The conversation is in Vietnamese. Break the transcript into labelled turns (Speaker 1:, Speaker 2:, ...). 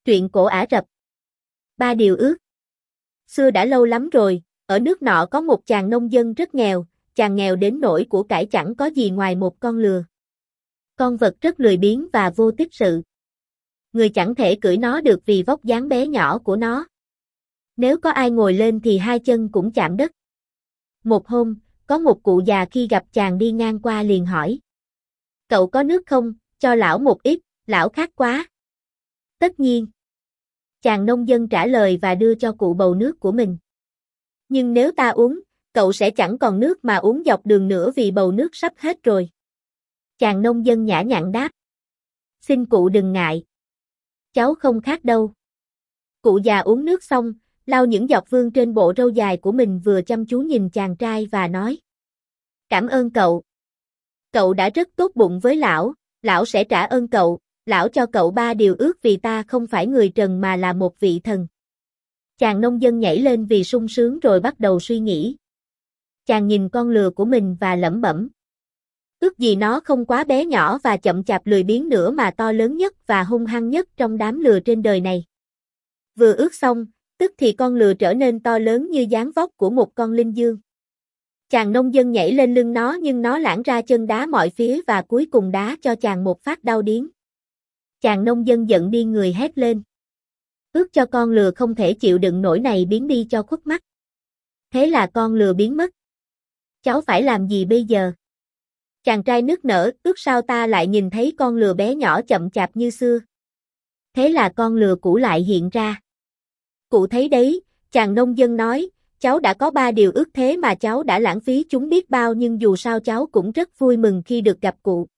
Speaker 1: Truyện cổ Ả Rập. Ba điều ước. Xưa đã lâu lắm rồi, ở nước nọ có một chàng nông dân rất nghèo, chàng nghèo đến nỗi của cải chẳng có gì ngoài một con lừa. Con vật rất lười biếng và vô tích sự. Người chẳng thể cưỡi nó được vì vóc dáng bé nhỏ của nó. Nếu có ai ngồi lên thì hai chân cũng chạm đất. Một hôm, có một cụ già khi gặp chàng đi ngang qua liền hỏi: "Cậu có nước không, cho lão một ít, lão khát quá." "Tất nhiên." Chàng nông dân trả lời và đưa cho cụ bầu nước của mình. "Nhưng nếu ta uống, cậu sẽ chẳng còn nước mà uống dọc đường nữa vì bầu nước sắp hết rồi." Chàng nông dân nhã nhặn đáp: "Xin cụ đừng ngại. Cháu không khát đâu." Cụ già uống nước xong, lau những giọt vương trên bộ râu dài của mình vừa chăm chú nhìn chàng trai và nói: "Cảm ơn cậu. Cậu đã rất tốt bụng với lão, lão sẽ trả ơn cậu, lão cho cậu 3 điều ước vì ta không phải người trần mà là một vị thần." Chàng nông dân nhảy lên vì sung sướng rồi bắt đầu suy nghĩ. Chàng nhìn con lừa của mình và lẩm bẩm: "Ước gì nó không quá bé nhỏ và chậm chạp lười biếng nữa mà to lớn nhất và hung hăng nhất trong đám lừa trên đời này." Vừa ước xong, tức thì con lừa trở nên to lớn như dáng vóc của một con linh dương. Chàng nông dân nhảy lên lưng nó nhưng nó lảng ra chân đá mọi phía và cuối cùng đá cho chàng một phát đau điếng. Chàng nông dân giận điên người hét lên: "Ước cho con lừa không thể chịu đựng nổi này biến đi cho khuất mắt." Thế là con lừa biến mất. "Cháu phải làm gì bây giờ?" Chàng trai nức nở: "Ước sao ta lại nhìn thấy con lừa bé nhỏ chậm chạp như xưa." Thế là con lừa cũ lại hiện ra. "Cụ thấy đấy," chàng nông dân nói, "cháu đã có 3 điều ước thế mà cháu đã lãng phí chúng biết bao nhưng dù sao cháu cũng rất vui mừng khi được gặp cụ."